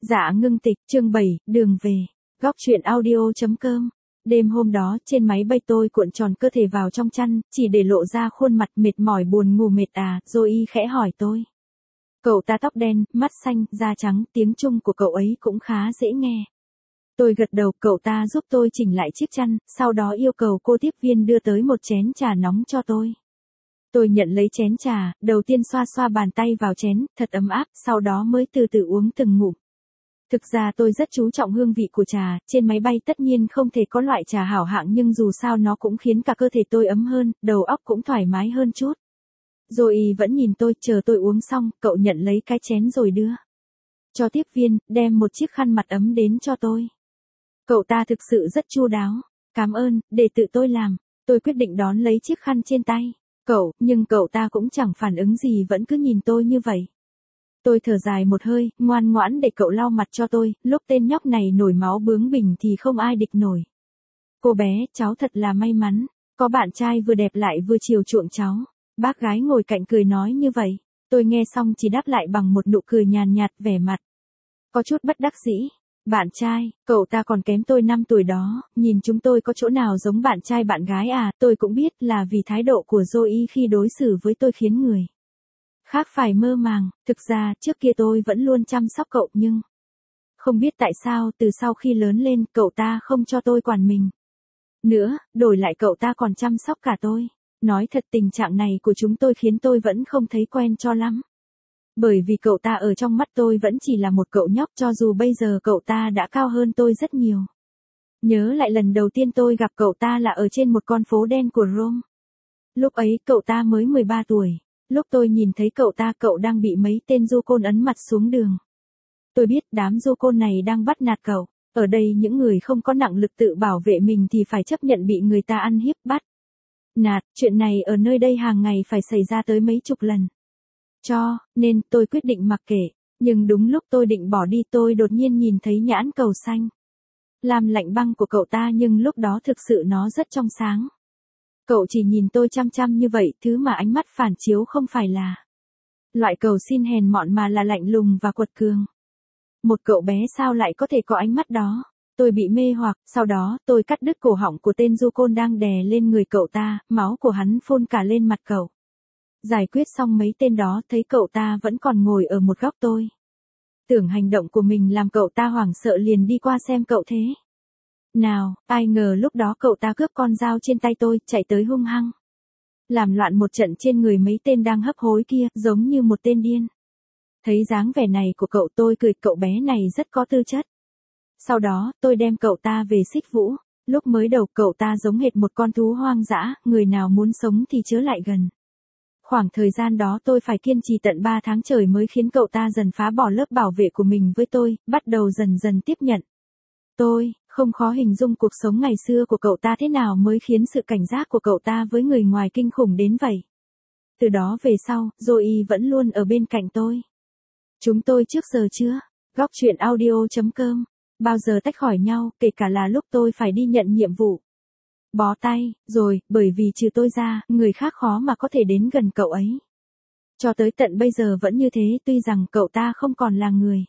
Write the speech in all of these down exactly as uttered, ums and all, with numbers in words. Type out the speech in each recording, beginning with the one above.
Dạ ngưng tịch, chương bảy, đường về. Góc truyện audio chấm com. Đêm hôm đó, trên máy bay tôi cuộn tròn cơ thể vào trong chăn, chỉ để lộ ra khuôn mặt mệt mỏi buồn ngủ mệt à, Zoe khẽ hỏi tôi. Cậu ta tóc đen, mắt xanh, da trắng, tiếng Trung của cậu ấy cũng khá dễ nghe. Tôi gật đầu, cậu ta giúp tôi chỉnh lại chiếc chăn, sau đó yêu cầu cô tiếp viên đưa tới một chén trà nóng cho tôi. Tôi nhận lấy chén trà, đầu tiên xoa xoa bàn tay vào chén, thật ấm áp, sau đó mới từ từ uống từng ngụm. Thực ra tôi rất chú trọng hương vị của trà, trên máy bay tất nhiên không thể có loại trà hảo hạng nhưng dù sao nó cũng khiến cả cơ thể tôi ấm hơn, đầu óc cũng thoải mái hơn chút. Rồi vẫn nhìn tôi, chờ tôi uống xong, cậu nhận lấy cái chén rồi đưa cho tiếp viên, đem một chiếc khăn mặt ấm đến cho tôi. Cậu ta thực sự rất chu đáo. Cảm ơn, để tự tôi làm. Tôi quyết định đón lấy chiếc khăn trên tay. Cậu, nhưng cậu ta cũng chẳng phản ứng gì vẫn cứ nhìn tôi như vậy. Tôi thở dài một hơi, ngoan ngoãn để cậu lau mặt cho tôi, lúc tên nhóc này nổi máu bướng bỉnh thì không ai địch nổi. Cô bé, cháu thật là may mắn, có bạn trai vừa đẹp lại vừa chiều chuộng cháu. Bác gái ngồi cạnh cười nói như vậy. Tôi nghe xong chỉ đáp lại bằng một nụ cười nhàn nhạt vẻ mặt có chút bất đắc dĩ. Bạn trai, cậu ta còn kém tôi năm tuổi đó, nhìn chúng tôi có chỗ nào giống bạn trai bạn gái à, tôi cũng biết là vì thái độ của Zoe khi đối xử với tôi khiến người khác phải mơ màng, thực ra trước kia tôi vẫn luôn chăm sóc cậu nhưng không biết tại sao từ sau khi lớn lên cậu ta không cho tôi quản mình nữa, đổi lại cậu ta còn chăm sóc cả tôi. Nói thật tình trạng này của chúng tôi khiến tôi vẫn không thấy quen cho lắm. Bởi vì cậu ta ở trong mắt tôi vẫn chỉ là một cậu nhóc cho dù bây giờ cậu ta đã cao hơn tôi rất nhiều. Nhớ lại lần đầu tiên tôi gặp cậu ta là ở trên một con phố đen của Rome. Lúc ấy cậu ta mới mười ba tuổi. Lúc tôi nhìn thấy cậu ta cậu đang bị mấy tên du côn ấn mặt xuống đường. Tôi biết đám du côn này đang bắt nạt cậu. Ở đây những người không có năng lực tự bảo vệ mình thì phải chấp nhận bị người ta ăn hiếp bắt nạt. Chuyện này ở nơi đây hàng ngày phải xảy ra tới mấy chục lần. Cho nên tôi quyết định mặc kệ. Nhưng đúng lúc tôi định bỏ đi tôi đột nhiên nhìn thấy nhãn cầu xanh làm lạnh băng của cậu ta nhưng lúc đó thực sự nó rất trong sáng. Cậu chỉ nhìn tôi chăm chăm như vậy, thứ mà ánh mắt phản chiếu không phải là loại cầu xin hèn mọn mà là lạnh lùng và quật cường. Một cậu bé sao lại có thể có ánh mắt đó? Tôi bị mê hoặc, sau đó tôi cắt đứt cổ họng của tên du côn đang đè lên người cậu ta, máu của hắn phun cả lên mặt cậu. Giải quyết xong mấy tên đó thấy cậu ta vẫn còn ngồi ở một góc tôi. Tưởng hành động của mình làm cậu ta hoảng sợ liền đi qua xem cậu thế nào, ai ngờ lúc đó cậu ta cướp con dao trên tay tôi, chạy tới hung hăng làm loạn một trận trên người mấy tên đang hấp hối kia, giống như một tên điên. Thấy dáng vẻ này của cậu tôi cười, cậu bé này rất có tư chất. Sau đó, tôi đem cậu ta về xích vũ. Lúc mới đầu cậu ta giống hệt một con thú hoang dã, người nào muốn sống thì chớ lại gần. Khoảng thời gian đó tôi phải kiên trì tận ba tháng trời mới khiến cậu ta dần phá bỏ lớp bảo vệ của mình với tôi, bắt đầu dần dần tiếp nhận tôi. Không khó hình dung cuộc sống ngày xưa của cậu ta thế nào mới khiến sự cảnh giác của cậu ta với người ngoài kinh khủng đến vậy. Từ đó về sau, Zoe vẫn luôn ở bên cạnh tôi. Chúng tôi trước giờ chưa? Góc truyện audio chấm com. Bao giờ tách khỏi nhau, kể cả là lúc tôi phải đi nhận nhiệm vụ. Bó tay, rồi, bởi vì trừ tôi ra, người khác khó mà có thể đến gần cậu ấy. Cho tới tận bây giờ vẫn như thế, tuy rằng cậu ta không còn là người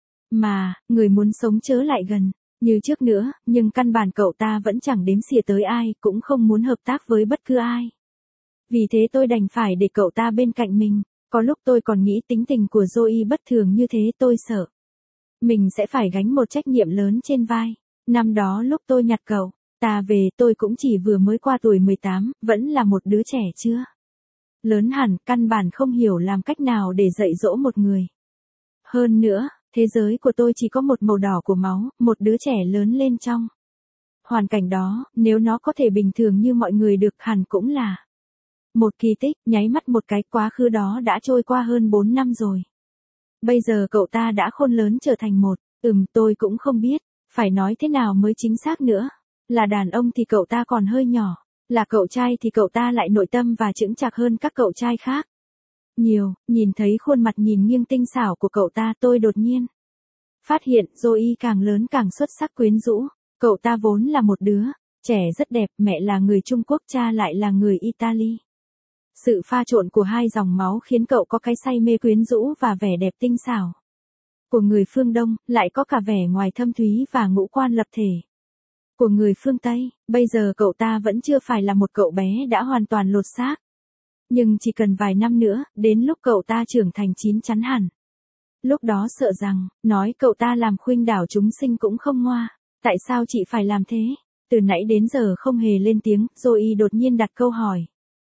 mà, người muốn sống chớ lại gần như trước nữa, nhưng căn bản cậu ta vẫn chẳng đếm xỉa tới ai, cũng không muốn hợp tác với bất cứ ai. Vì thế tôi đành phải để cậu ta bên cạnh mình. Có lúc tôi còn nghĩ tính tình của Zoe bất thường như thế, tôi sợ mình sẽ phải gánh một trách nhiệm lớn trên vai. Năm đó lúc tôi nhặt cậu ta về, tôi cũng chỉ vừa mới qua tuổi mười tám, vẫn là một đứa trẻ chưa lớn hẳn, căn bản không hiểu làm cách nào để dạy dỗ một người. Hơn nữa, thế giới của tôi chỉ có một màu đỏ của máu, một đứa trẻ lớn lên trong hoàn cảnh đó, nếu nó có thể bình thường như mọi người được hẳn cũng là một kỳ tích. Nháy mắt một cái, quá khứ đó đã trôi qua hơn bốn năm rồi. Bây giờ cậu ta đã khôn lớn trở thành một, ừm tôi cũng không biết, phải nói thế nào mới chính xác nữa. Là đàn ông thì cậu ta còn hơi nhỏ, là cậu trai thì cậu ta lại nội tâm và chững chạc hơn các cậu trai khác nhiều. Nhìn thấy khuôn mặt nhìn nghiêng tinh xảo của cậu ta tôi đột nhiên phát hiện Zoe càng lớn càng xuất sắc quyến rũ. Cậu ta vốn là một đứa trẻ rất đẹp, mẹ là người Trung Quốc, cha lại là người Italy. Sự pha trộn của hai dòng máu khiến cậu có cái say mê quyến rũ và vẻ đẹp tinh xảo. Của người phương Đông, lại có cả vẻ ngoài thâm thúy và ngũ quan lập thể. Của người phương Tây, bây giờ cậu ta vẫn chưa phải là một cậu bé đã hoàn toàn lột xác. Nhưng chỉ cần vài năm nữa, đến lúc cậu ta trưởng thành chín chắn hẳn. Lúc đó sợ rằng, nói cậu ta làm khuynh đảo chúng sinh cũng không ngoa. Tại sao chị phải làm thế? Từ nãy đến giờ không hề lên tiếng, Zoe đột nhiên đặt câu hỏi.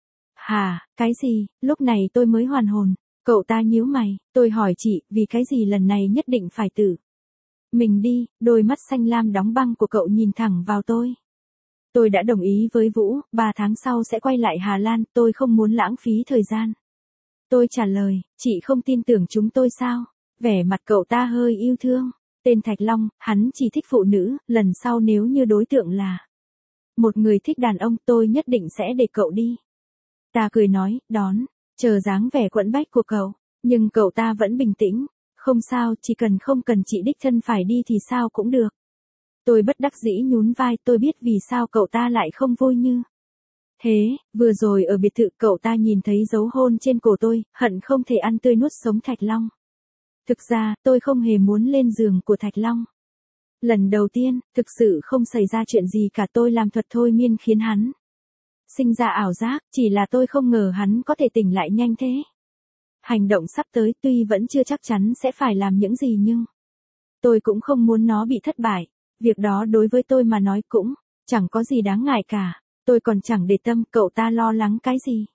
Hà, cái gì? Lúc này tôi mới hoàn hồn. Cậu ta nhíu mày, tôi hỏi chị, vì cái gì lần này nhất định phải tự mình đi, đôi mắt xanh lam đóng băng của cậu nhìn thẳng vào tôi. Tôi đã đồng ý với Vũ, ba tháng sau sẽ quay lại Hà Lan, tôi không muốn lãng phí thời gian. Tôi trả lời, chị không tin tưởng chúng tôi sao? Vẻ mặt cậu ta hơi yêu thương. Tên Thạch Long, hắn chỉ thích phụ nữ, lần sau nếu như đối tượng là một người thích đàn ông tôi nhất định sẽ để cậu đi. Ta cười nói, đón, chờ dáng vẻ quẫn bách của cậu, nhưng cậu ta vẫn bình tĩnh. Không sao, chỉ cần không cần chị đích thân phải đi thì sao cũng được. Tôi bất đắc dĩ nhún vai, tôi biết vì sao cậu ta lại không vui như thế, vừa rồi ở biệt thự cậu ta nhìn thấy dấu hôn trên cổ tôi, hận không thể ăn tươi nuốt sống Thạch Long. Thực ra, tôi không hề muốn lên giường của Thạch Long. Lần đầu tiên, thực sự không xảy ra chuyện gì cả, tôi làm thuật thôi miên khiến hắn sinh ra ảo giác, chỉ là tôi không ngờ hắn có thể tỉnh lại nhanh thế. Hành động sắp tới tuy vẫn chưa chắc chắn sẽ phải làm những gì nhưng tôi cũng không muốn nó bị thất bại. Việc đó đối với tôi mà nói cũng chẳng có gì đáng ngại cả. Tôi còn chẳng để tâm cậu ta lo lắng cái gì.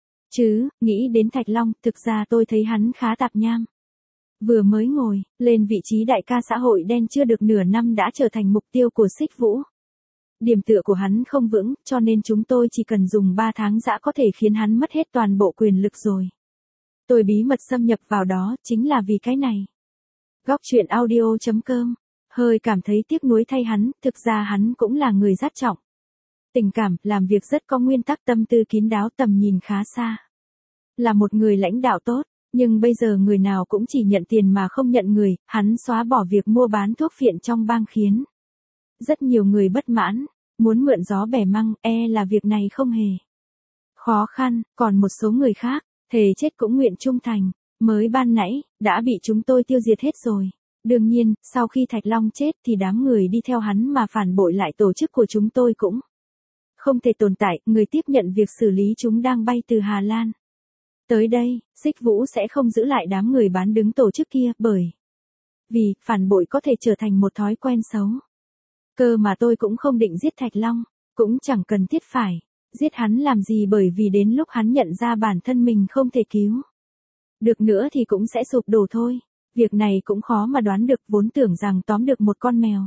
Chứ, nghĩ đến Thạch Long, thực ra tôi thấy hắn khá tạp nham. Vừa mới ngồi lên vị trí đại ca xã hội đen chưa được nửa năm đã trở thành mục tiêu của Xích Vũ. Điểm tựa của hắn không vững, cho nên chúng tôi chỉ cần dùng ba tháng dã có thể khiến hắn mất hết toàn bộ quyền lực rồi. Tôi bí mật xâm nhập vào đó, chính là vì cái này. Góc truyện audio chấm com. Hơi cảm thấy tiếc nuối thay hắn, thực ra hắn cũng là người rất trọng tình cảm, làm việc rất có nguyên tắc, tâm tư kín đáo, tầm nhìn khá xa. Là một người lãnh đạo tốt, nhưng bây giờ người nào cũng chỉ nhận tiền mà không nhận người, hắn xóa bỏ việc mua bán thuốc phiện trong bang khiến rất nhiều người bất mãn, muốn mượn gió bẻ măng, e là việc này không hề khó khăn, còn một số người khác, thề chết cũng nguyện trung thành, mới ban nãy, đã bị chúng tôi tiêu diệt hết rồi. Đương nhiên, sau khi Thạch Long chết thì đám người đi theo hắn mà phản bội lại tổ chức của chúng tôi cũng không thể tồn tại, người tiếp nhận việc xử lý chúng đang bay từ Hà Lan. Tới đây, Xích Vũ sẽ không giữ lại đám người bán đứng tổ chức kia, bởi vì, phản bội có thể trở thành một thói quen xấu. Cơ mà tôi cũng không định giết Thạch Long, cũng chẳng cần thiết phải giết hắn làm gì, bởi vì đến lúc hắn nhận ra bản thân mình không thể cứu được nữa thì cũng sẽ sụp đổ thôi. Việc này cũng khó mà đoán được, vốn tưởng rằng tóm được một con mèo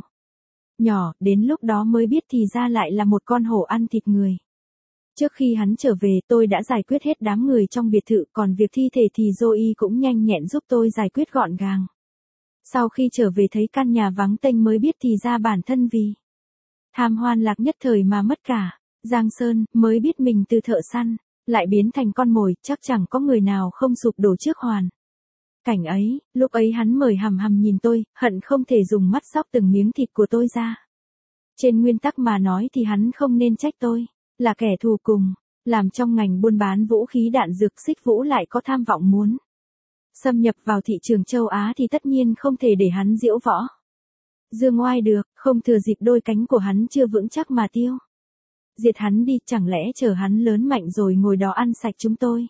nhỏ, đến lúc đó mới biết thì ra lại là một con hổ ăn thịt người. Trước khi hắn trở về tôi đã giải quyết hết đám người trong biệt thự, còn việc thi thể thì Zoe cũng nhanh nhẹn giúp tôi giải quyết gọn gàng. Sau khi trở về thấy căn nhà vắng tênh mới biết thì ra bản thân vì tham hoan lạc nhất thời mà mất cả Giang Sơn, mới biết mình từ thợ săn lại biến thành con mồi, chắc chẳng có người nào không sụp đổ trước hoàn cảnh ấy. Lúc ấy hắn mời hằm hằm nhìn tôi, hận không thể dùng mắt xóc từng miếng thịt của tôi ra. Trên nguyên tắc mà nói thì hắn không nên trách tôi là kẻ thù cùng làm trong ngành buôn bán vũ khí đạn dược. Xích Vũ lại có tham vọng muốn xâm nhập vào thị trường châu Á thì tất nhiên không thể để hắn diễu võ dương oai được, không thừa dịp đôi cánh của hắn chưa vững chắc mà tiêu diệt hắn đi, chẳng lẽ chờ hắn lớn mạnh rồi ngồi đó ăn sạch chúng tôi?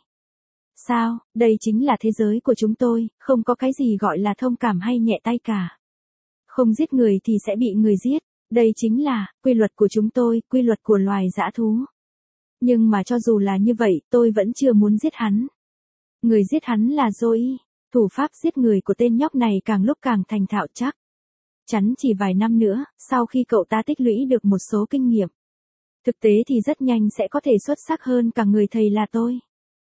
Sao, đây chính là thế giới của chúng tôi, không có cái gì gọi là thông cảm hay nhẹ tay cả. Không giết người thì sẽ bị người giết, đây chính là quy luật của chúng tôi, quy luật của loài dã thú. Nhưng mà cho dù là như vậy, tôi vẫn chưa muốn giết hắn. Người giết hắn là Zoe, thủ pháp giết người của tên nhóc này càng lúc càng thành thạo, chắc chắn chỉ vài năm nữa, sau khi cậu ta tích lũy được một số kinh nghiệm thực tế thì rất nhanh sẽ có thể xuất sắc hơn cả người thầy là tôi.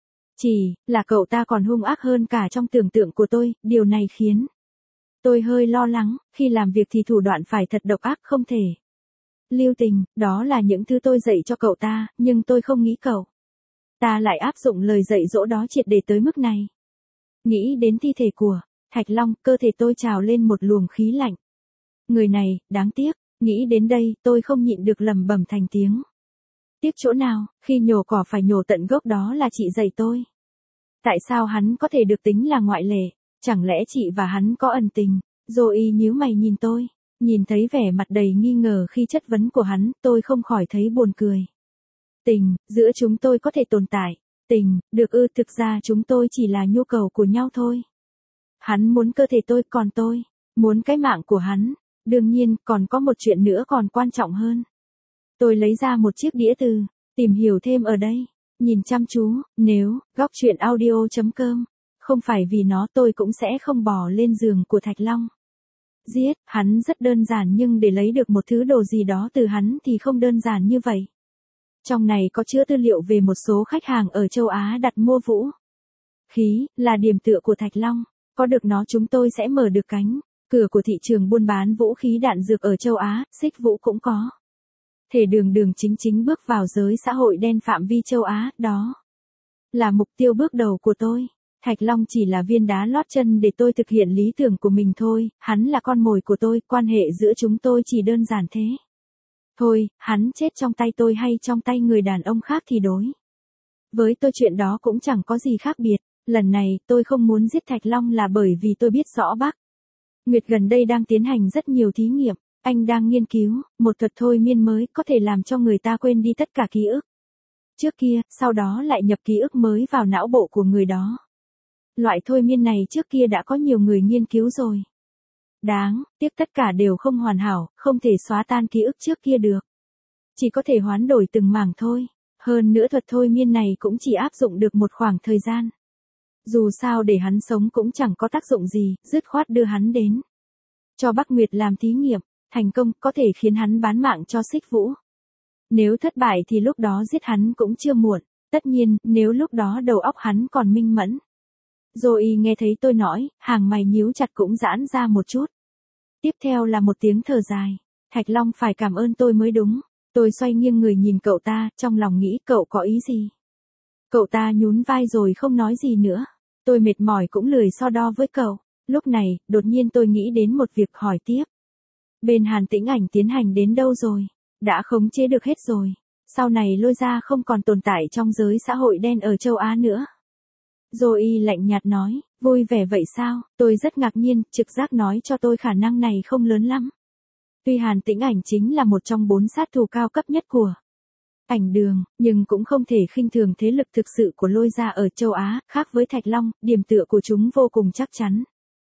Chỉ là cậu ta còn hung ác hơn cả trong tưởng tượng của tôi, điều này khiến tôi hơi lo lắng, khi làm việc thì thủ đoạn phải thật độc ác, không thể lưu tình, đó là những thứ tôi dạy cho cậu ta, nhưng tôi không nghĩ cậu ta lại áp dụng lời dạy dỗ đó triệt để tới mức này. Nghĩ đến thi thể của Thạch Long, cơ thể tôi trào lên một luồng khí lạnh. Người này, đáng tiếc, nghĩ đến đây, tôi không nhịn được lẩm bẩm thành tiếng. Tiếc chỗ nào, khi nhổ cỏ phải nhổ tận gốc, đó là chị dạy tôi. Tại sao hắn có thể được tính là ngoại lệ? Chẳng lẽ chị và hắn có ẩn tình? Zoe nhíu mày nhìn tôi. Nhìn thấy vẻ mặt đầy nghi ngờ khi chất vấn của hắn, tôi không khỏi thấy buồn cười. Tình, giữa chúng tôi có thể tồn tại. Tình, được ư, thực ra chúng tôi chỉ là nhu cầu của nhau thôi. Hắn muốn cơ thể tôi, còn tôi muốn cái mạng của hắn. Đương nhiên, còn có một chuyện nữa còn quan trọng hơn. Tôi lấy ra một chiếc đĩa từ, tìm hiểu thêm ở đây. Nhìn chăm chú, nếu, góc truyện audio chấm com, không phải vì nó tôi cũng sẽ không bò lên giường của Thạch Long. Giết, hắn rất đơn giản nhưng để lấy được một thứ đồ gì đó từ hắn thì không đơn giản như vậy. Trong này có chứa tư liệu về một số khách hàng ở châu Á đặt mua vũ khí, là điểm tựa của Thạch Long. Có được nó chúng tôi sẽ mở được cánh cửa của thị trường buôn bán vũ khí đạn dược ở châu Á, Xích Vũ cũng có thể đường đường chính chính bước vào giới xã hội đen phạm vi châu Á, đó là mục tiêu bước đầu của tôi. Thạch Long chỉ là viên đá lót chân để tôi thực hiện lý tưởng của mình thôi, hắn là con mồi của tôi, quan hệ giữa chúng tôi chỉ đơn giản thế. Thôi, hắn chết trong tay tôi hay trong tay người đàn ông khác thì đối với tôi chuyện đó cũng chẳng có gì khác biệt. Lần này, tôi không muốn giết Thạch Long là bởi vì tôi biết rõ Bắc Nguyệt gần đây đang tiến hành rất nhiều thí nghiệm. Anh đang nghiên cứu một thuật thôi miên mới có thể làm cho người ta quên đi tất cả ký ức trước kia, sau đó lại nhập ký ức mới vào não bộ của người đó. Loại thôi miên này trước kia đã có nhiều người nghiên cứu rồi. Đáng tiếc tất cả đều không hoàn hảo, không thể xóa tan ký ức trước kia được. Chỉ có thể hoán đổi từng mảng thôi. Hơn nữa thuật thôi miên này cũng chỉ áp dụng được một khoảng thời gian. Dù sao để hắn sống cũng chẳng có tác dụng gì, dứt khoát đưa hắn đến cho Bắc Nguyệt làm thí nghiệm. Thành công có thể khiến hắn bán mạng cho Xích Vũ. Nếu thất bại thì lúc đó giết hắn cũng chưa muộn. Tất nhiên, nếu lúc đó đầu óc hắn còn minh mẫn. Zoe nghe thấy tôi nói, hàng mày nhíu chặt cũng giãn ra một chút. Tiếp theo là một tiếng thở dài. Thạch Long phải cảm ơn tôi mới đúng. Tôi xoay nghiêng người nhìn cậu ta, trong lòng nghĩ cậu có ý gì. Cậu ta nhún vai rồi không nói gì nữa. Tôi mệt mỏi cũng lười so đo với cậu. Lúc này, đột nhiên tôi nghĩ đến một việc hỏi tiếp. Bên Hàn Tĩnh Ảnh tiến hành đến đâu rồi? Đã khống chế được hết rồi. Sau này Lôi Gia không còn tồn tại trong giới xã hội đen ở châu Á nữa. Zoe lạnh nhạt nói, vui vẻ vậy sao? Tôi rất ngạc nhiên, trực giác nói cho tôi khả năng này không lớn lắm. Tuy Hàn Tĩnh Ảnh chính là một trong bốn sát thủ cao cấp nhất của ảnh đường, nhưng cũng không thể khinh thường thế lực thực sự của Lôi Gia ở châu Á, khác với Thạch Long, điểm tựa của chúng vô cùng chắc chắn.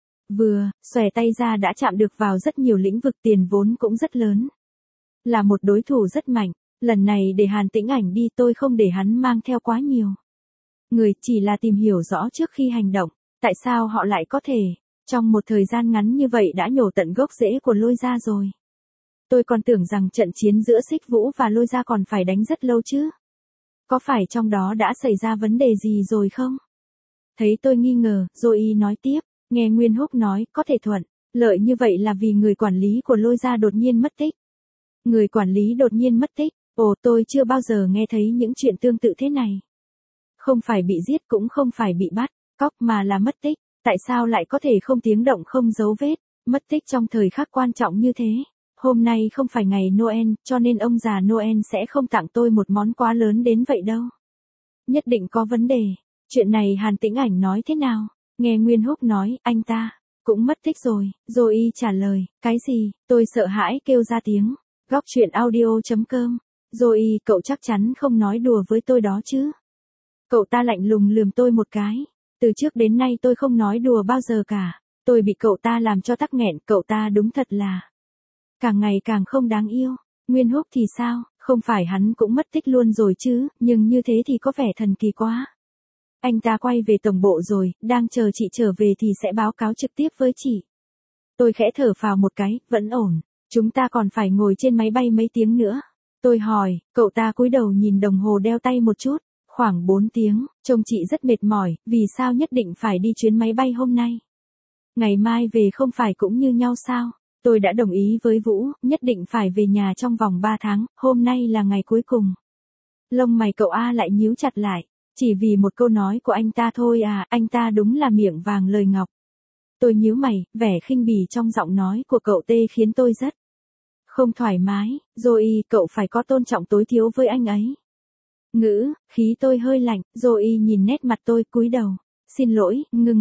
Vừa, xòe tay ra đã chạm được vào rất nhiều lĩnh vực, tiền vốn cũng rất lớn. Là một đối thủ rất mạnh, lần này để Hàn Tĩnh Ảnh đi tôi không để hắn mang theo quá nhiều người, chỉ là tìm hiểu rõ trước khi hành động, tại sao họ lại có thể, trong một thời gian ngắn như vậy đã nhổ tận gốc rễ của Lôi Gia rồi. Tôi còn tưởng rằng trận chiến giữa Xích Vũ và Lôi Gia còn phải đánh rất lâu chứ. Có phải trong đó đã xảy ra vấn đề gì rồi không? Thấy tôi nghi ngờ, Zoe nói tiếp. Nghe Nguyên Húc nói, có thể thuận lợi như vậy là vì người quản lý của Lôi Gia đột nhiên mất tích. Người quản lý đột nhiên mất tích, ồ tôi chưa bao giờ nghe thấy những chuyện tương tự thế này. Không phải bị giết cũng không phải bị bắt, cóc mà là mất tích, tại sao lại có thể không tiếng động không dấu vết, mất tích trong thời khắc quan trọng như thế. Hôm nay không phải ngày Noel, cho nên ông già Noel sẽ không tặng tôi một món quá lớn đến vậy đâu. Nhất định có vấn đề, chuyện này Hàn Tĩnh Ảnh nói thế nào? Nghe Nguyên Húc nói, anh ta cũng mất tích rồi. Zoe trả lời, cái gì? Tôi sợ hãi kêu ra tiếng. Góc truyện audio chấm com. Zoe, cậu chắc chắn không nói đùa với tôi đó chứ? Cậu ta lạnh lùng lườm tôi một cái. Từ trước đến nay tôi không nói đùa bao giờ cả. Tôi bị cậu ta làm cho tắc nghẹn, cậu ta đúng thật là càng ngày càng không đáng yêu. Nguyên Húc thì sao? Không phải hắn cũng mất tích luôn rồi chứ, nhưng như thế thì có vẻ thần kỳ quá. Anh ta quay về tổng bộ rồi, đang chờ chị trở về thì sẽ báo cáo trực tiếp với chị. Tôi khẽ thở phào một cái, vẫn ổn. Chúng ta còn phải ngồi trên máy bay mấy tiếng nữa. Tôi hỏi, cậu ta cúi đầu nhìn đồng hồ đeo tay một chút. Khoảng bốn tiếng, trông chị rất mệt mỏi, vì sao nhất định phải đi chuyến máy bay hôm nay? Ngày mai về không phải cũng như nhau sao? Tôi đã đồng ý với Vũ, nhất định phải về nhà trong vòng ba tháng, hôm nay là ngày cuối cùng. Lông mày cậu A lại nhíu chặt lại. Chỉ vì một câu nói của anh ta thôi à, anh ta đúng là miệng vàng lời ngọc. Tôi nhíu mày, vẻ khinh bỉ trong giọng nói của cậu T khiến tôi rất không thoải mái. Zoe, cậu phải có tôn trọng tối thiểu với anh ấy. Ngữ, khí tôi hơi lạnh, Zoe nhìn nét mặt tôi cúi đầu. Xin lỗi, ngưng tịch.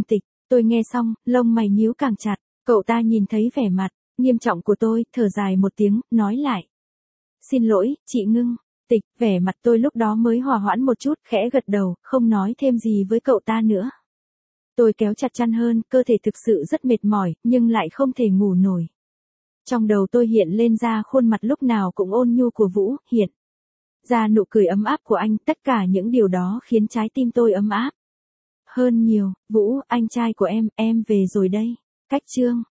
Tôi nghe xong, lông mày nhíu càng chặt, cậu ta nhìn thấy vẻ mặt nghiêm trọng của tôi, thở dài một tiếng, nói lại. Xin lỗi, chị Ngưng. Tịch, vẻ mặt tôi lúc đó mới hòa hoãn một chút, khẽ gật đầu, không nói thêm gì với cậu ta nữa. Tôi kéo chặt chăn hơn, cơ thể thực sự rất mệt mỏi, nhưng lại không thể ngủ nổi. Trong đầu tôi hiện lên ra khuôn mặt lúc nào cũng ôn nhu của Vũ, hiện ra nụ cười ấm áp của anh, tất cả những điều đó khiến trái tim tôi ấm áp hơn nhiều. Vũ, anh trai của em, em về rồi đây. Cách chương